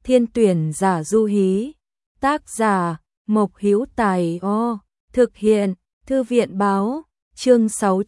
Thiên tuyển giả du hí. Tác giả Mộc Hữu Tài. Thực hiện Thư viện báo. Chương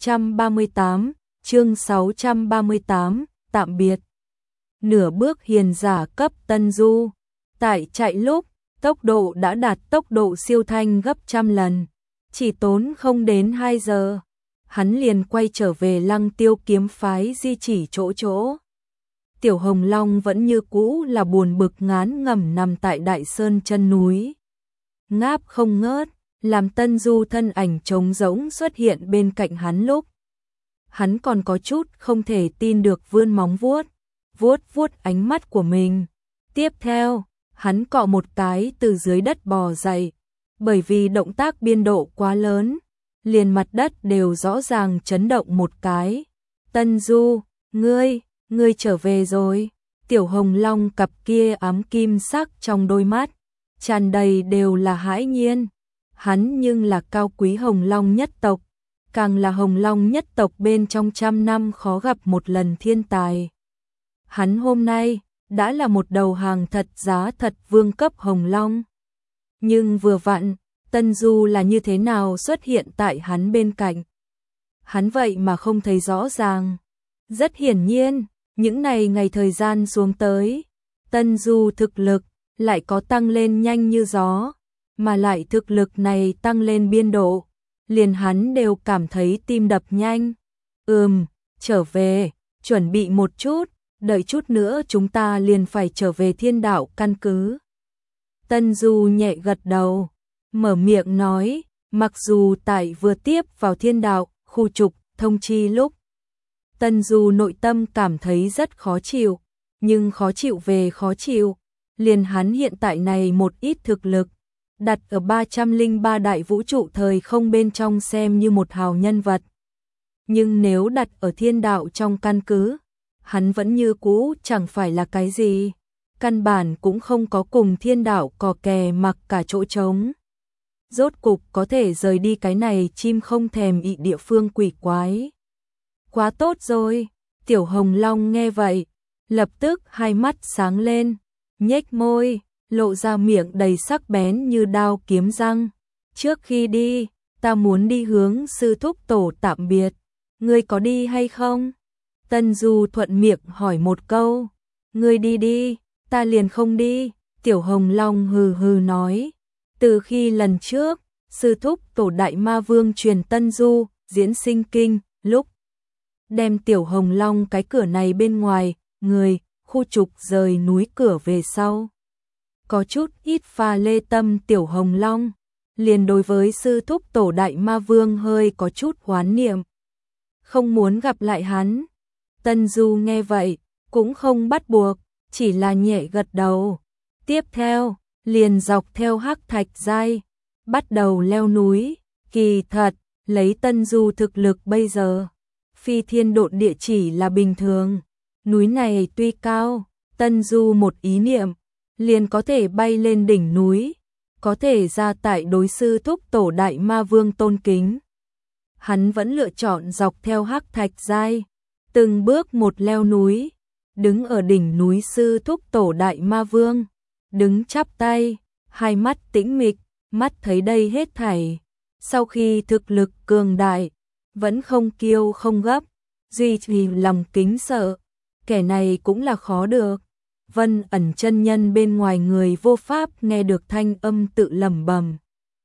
638, tạm biệt. Nửa bước hiền giả cấp Tân Du. Tại chạy lúc, tốc độ đã đạt tốc độ siêu thanh gấp trăm lần. Chỉ tốn không đến 2 giờ. Hắn liền quay trở về Lăng Tiêu kiếm phái di chỉ chỗ. Tiểu Hồng Long vẫn như cũ là buồn bực ngán ngẩm nằm tại Đại Sơn chân núi. Ngáp không ngớt, làm Tân Du thân ảnh trống rỗng xuất hiện bên cạnh hắn lúc. Hắn còn có chút không thể tin được vươn móng vuốt ánh mắt của mình. Tiếp theo, hắn cọ một cái từ dưới đất bò dậy. Bởi vì động tác biên độ quá lớn, liền mặt đất đều rõ ràng chấn động một cái. Tân Du, ngươi trở về rồi. Tiểu Hồng Long cặp kia ám kim sắc trong đôi mắt, tràn đầy đều là hãi nhiên. Hắn nhưng là cao quý Hồng Long nhất tộc, càng là Hồng Long nhất tộc bên trong trăm năm khó gặp một lần thiên tài. Hắn hôm nay đã là một đầu hàng thật giá thật vương cấp Hồng Long. Nhưng vừa vặn, Tân Du là như thế nào xuất hiện tại hắn bên cạnh. Hắn vậy mà không thấy rõ ràng. Rất hiển nhiên, những ngày thời gian xuống tới, Tân Du thực lực lại có tăng lên nhanh như gió, mà lại thực lực này tăng lên biên độ, liền hắn đều cảm thấy tim đập nhanh. Trở về, chuẩn bị một chút, đợi chút nữa chúng ta liền phải trở về Thiên Đạo căn cứ. Tân Du nhẹ gật đầu, mở miệng nói, mặc dù tại vừa tiếp vào Thiên Đạo, khu trục, thông chi lúc. Tân Du nội tâm cảm thấy rất khó chịu, nhưng khó chịu về khó chịu, liền hắn hiện tại này một ít thực lực, đặt ở 303 đại vũ trụ thời không bên trong xem như một hào nhân vật. Nhưng nếu đặt ở Thiên Đạo trong căn cứ, hắn vẫn như cũ chẳng phải là cái gì, căn bản cũng không có cùng Thiên Đạo cò kè mặc cả chỗ trống. Rốt cục có thể rời đi cái này chim không thèm ị địa phương quỷ quái. Quá tốt rồi, Tiểu Hồng Long nghe vậy, lập tức hai mắt sáng lên, nhếch môi, lộ ra miệng đầy sắc bén như đao kiếm răng. Trước khi đi, ta muốn đi hướng sư thúc tổ tạm biệt, ngươi có đi hay không? Tân Du thuận miệng hỏi một câu, ngươi đi, ta liền không đi. Tiểu Hồng Long hừ nói, từ khi lần trước, sư thúc tổ Đại Ma Vương truyền Tân Du diễn sinh kinh, lúc đem Tiểu Hồng Long cái cửa này bên ngoài, người, khu trục rời núi cửa về sau. Có chút ít pha lê tâm Tiểu Hồng Long, liền đối với sư thúc tổ Đại Ma Vương hơi có chút hoán niệm. Không muốn gặp lại hắn. Tân Du nghe vậy, cũng không bắt buộc, chỉ là nhẹ gật đầu. Tiếp theo, liền dọc theo hắc thạch giai, bắt đầu leo núi. Kỳ thật, lấy Tân Du thực lực bây giờ, phi thiên độn địa chỉ là bình thường. Núi này tuy cao, Tân Du một ý niệm, liền có thể bay lên đỉnh núi, có thể ra tại đối sư thúc tổ Đại Ma Vương tôn kính. Hắn vẫn lựa chọn dọc theo hắc thạch giai, từng bước một leo núi, đứng ở đỉnh núi sư thúc tổ Đại Ma Vương, đứng chắp tay, hai mắt tĩnh mịch, mắt thấy đây hết thảy. Sau khi thực lực cường đại, vẫn không kiêu không gấp, duy trì lòng kính sợ, kẻ này cũng là khó được. Vân Ẩn chân nhân bên ngoài người vô pháp nghe được thanh âm tự lẩm bẩm.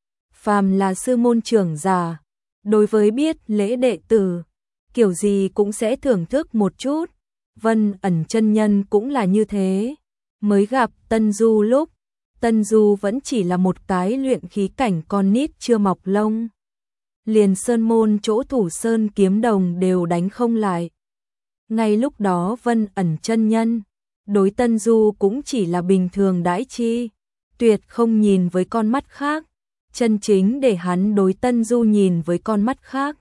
Phàm là sư môn trưởng giả, đối với biết lễ đệ tử, kiểu gì cũng sẽ thưởng thức một chút. Vân Ẩn chân nhân cũng là như thế. Mới gặp Tân Du lúc, Tân Du vẫn chỉ là một cái luyện khí cảnh con nít chưa mọc lông. Liền sơn môn chỗ Thủ Sơn kiếm đồng đều đánh không lại. Ngay lúc đó Vân Ẩn chân nhân, đối Tân Du cũng chỉ là bình thường đãi chi, tuyệt không nhìn với con mắt khác. Chân chính để hắn đối Tân Du nhìn với con mắt khác,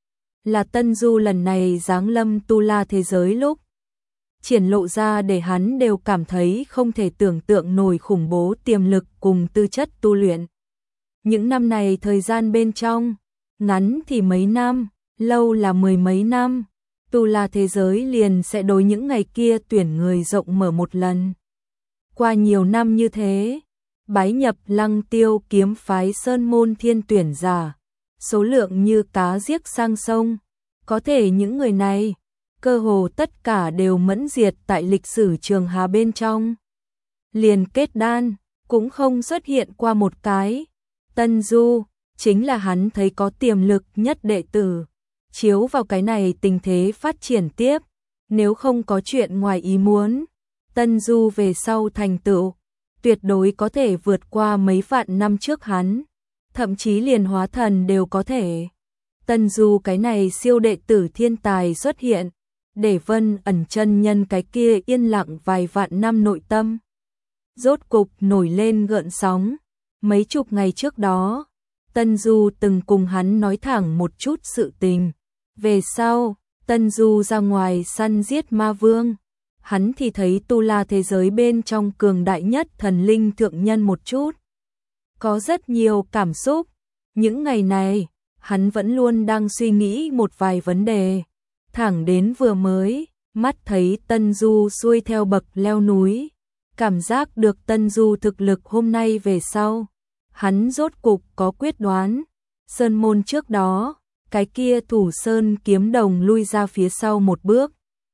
là Tân Du lần này giáng lâm tu la thế giới lúc, triển lộ ra để hắn đều cảm thấy không thể tưởng tượng nổi khủng bố tiềm lực cùng tư chất tu luyện. Những năm này thời gian bên trong, ngắn thì mấy năm, lâu là mười mấy năm, tu la thế giới liền sẽ đối những ngày kia tuyển người rộng mở một lần. Qua nhiều năm như thế, bái nhập Lăng Tiêu kiếm phái sơn môn thiên tuyển giả, số lượng như cá giết sang sông, có thể những người này, cơ hồ tất cả đều mẫn diệt tại lịch sử Trường Hà bên trong. Liền kết đan, cũng không xuất hiện qua một cái. Tân Du, chính là hắn thấy có tiềm lực nhất đệ tử. Chiếu vào cái này tình thế phát triển tiếp, nếu không có chuyện ngoài ý muốn, Tân Du về sau thành tựu, tuyệt đối có thể vượt qua mấy vạn năm trước hắn, thậm chí liền hóa thần đều có thể. Tân Du cái này siêu đệ tử thiên tài xuất hiện, để Vân Ẩn chân nhân cái kia yên lặng vài vạn năm nội tâm rốt cục nổi lên gợn sóng. Mấy chục ngày trước đó, Tân Du từng cùng hắn nói thẳng một chút sự tình. Về sau, Tân Du ra ngoài săn giết ma vương, hắn thì thấy tu la thế giới bên trong cường đại nhất thần linh thượng nhân một chút. Có rất nhiều cảm xúc, những ngày này, hắn vẫn luôn đang suy nghĩ một vài vấn đề. Thẳng đến vừa mới, mắt thấy Tân Du xuôi theo bậc leo núi, cảm giác được Tân Du thực lực hôm nay về sau. Hắn rốt cục có quyết đoán, sơn môn trước đó, cái kia thủ sơn kiếm đồng lui ra phía sau một bước.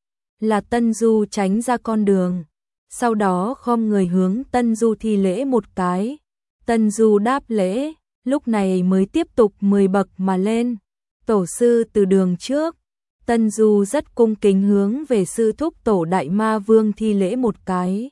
Là Tân Du tránh ra con đường, sau đó khom người hướng Tân Du thi lễ một cái. Tân Du đáp lễ, lúc này mới tiếp tục 10 bậc mà lên. Tổ sư từ đường trước, Tân Du rất cung kính hướng về sư thúc tổ Đại Ma Vương thi lễ một cái.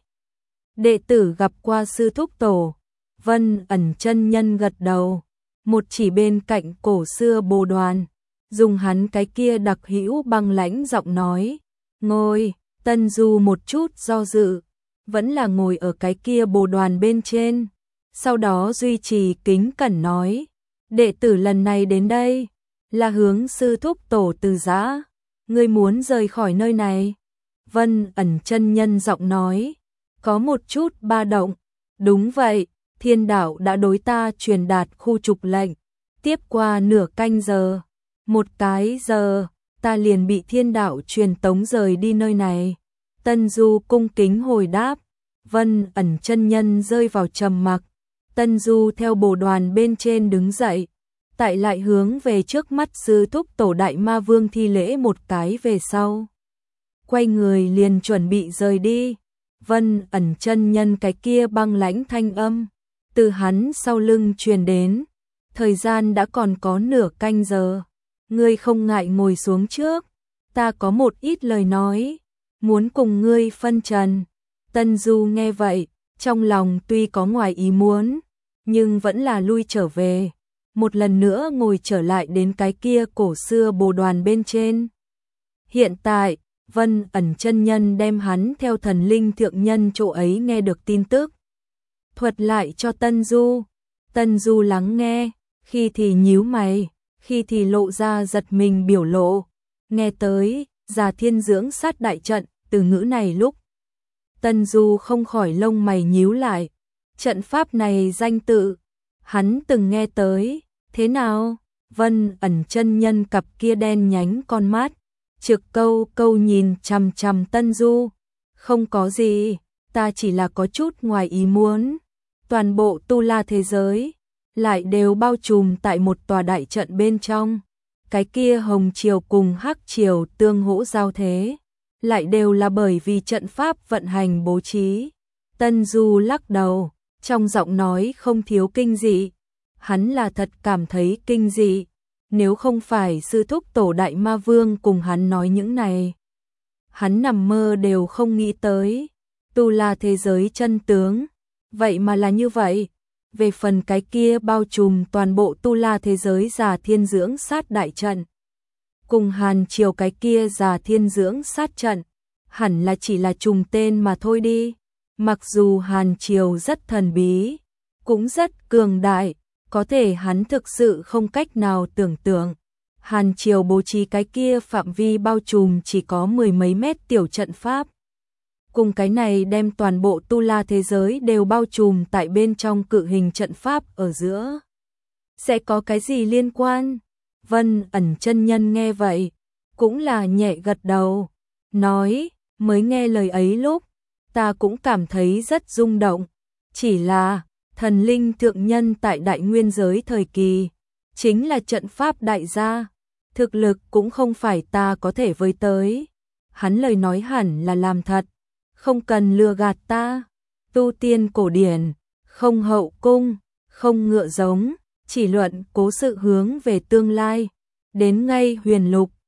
Đệ tử gặp qua sư thúc tổ. Vân Ẩn chân nhân gật đầu, một chỉ bên cạnh cổ xưa bồ đoàn, dùng hắn cái kia đặc hữu băng lãnh giọng nói, ngồi. Tân Du một chút do dự, vẫn là ngồi ở cái kia bồ đoàn bên trên, sau đó duy trì kính cẩn nói, đệ tử lần này đến đây, là hướng sư thúc tổ từ giã, ngươi muốn rời khỏi nơi này. Vân Ẩn chân nhân giọng nói, có một chút ba động, đúng vậy. Thiên đạo đã đối ta truyền đạt khu trục lệnh, tiếp qua nửa canh giờ, một cái giờ, ta liền bị thiên đạo truyền tống rời đi nơi này. Tân Du cung kính hồi đáp, Vân Ẩn chân nhân rơi vào trầm mặc. Tân Du theo bồ đoàn bên trên đứng dậy, tại lại hướng về trước mắt sư thúc tổ Đại Ma Vương thi lễ một cái về sau. Quay người liền chuẩn bị rời đi, Vân Ẩn chân nhân cái kia băng lãnh thanh âm từ hắn sau lưng truyền đến, thời gian đã còn có nửa canh giờ, ngươi không ngại ngồi xuống trước, ta có một ít lời nói, muốn cùng ngươi phân trần. Tân Du nghe vậy, trong lòng tuy có ngoài ý muốn, nhưng vẫn là lui trở về, một lần nữa ngồi trở lại đến cái kia cổ xưa bồ đoàn bên trên. Hiện tại, Vân Ẩn chân nhân đem hắn theo thần linh thượng nhân chỗ ấy nghe được tin tức thuật lại cho Tân Du. Tân Du lắng nghe, khi thì nhíu mày, khi thì lộ ra giật mình biểu lộ. Nghe tới, Già Thiên dưỡng sát đại trận, từ ngữ này lúc. Tân Du không khỏi lông mày nhíu lại. Trận pháp này danh tự, hắn từng nghe tới, thế nào? Vân Ẩn chân nhân cặp kia đen nhánh con mắt, trực câu câu nhìn chằm chằm Tân Du. Không có gì, ta chỉ là có chút ngoài ý muốn. Toàn bộ tu la thế giới lại đều bao trùm tại một tòa đại trận bên trong. Cái kia hồng triều cùng hắc triều tương hỗ giao thế, lại đều là bởi vì trận pháp vận hành bố trí. Tân Du lắc đầu, trong giọng nói không thiếu kinh dị. Hắn là thật cảm thấy kinh dị, nếu không phải sư thúc tổ Đại Ma Vương cùng hắn nói những này, hắn nằm mơ đều không nghĩ tới. Tu la thế giới chân tướng, vậy mà là như vậy. Về phần cái kia bao trùm toàn bộ tu la thế giới Già Thiên dưỡng sát đại trận, cùng Hàn Triều cái kia Già Thiên dưỡng sát trận, hẳn là chỉ là trùng tên mà thôi đi. Mặc dù Hàn Triều rất thần bí, cũng rất cường đại, có thể hắn thực sự không cách nào tưởng tượng. Hàn Triều bố trí cái kia phạm vi bao trùm chỉ có 10 mấy mét tiểu trận pháp, cùng cái này đem toàn bộ tu la thế giới đều bao trùm tại bên trong cự hình trận pháp ở giữa. Sẽ có cái gì liên quan? Vân Ẩn chân nhân nghe vậy, cũng là nhẹ gật đầu, nói, mới nghe lời ấy lúc, ta cũng cảm thấy rất rung động. Chỉ là, thần linh thượng nhân tại đại nguyên giới thời kỳ, chính là trận pháp đại gia, thực lực cũng không phải ta có thể với tới. Hắn lời nói hẳn là làm thật, không cần lừa gạt ta. Tu tiên cổ điển, không hậu cung, không ngựa giống, chỉ luận cố sự hướng về tương lai. Đến ngay huyền lục,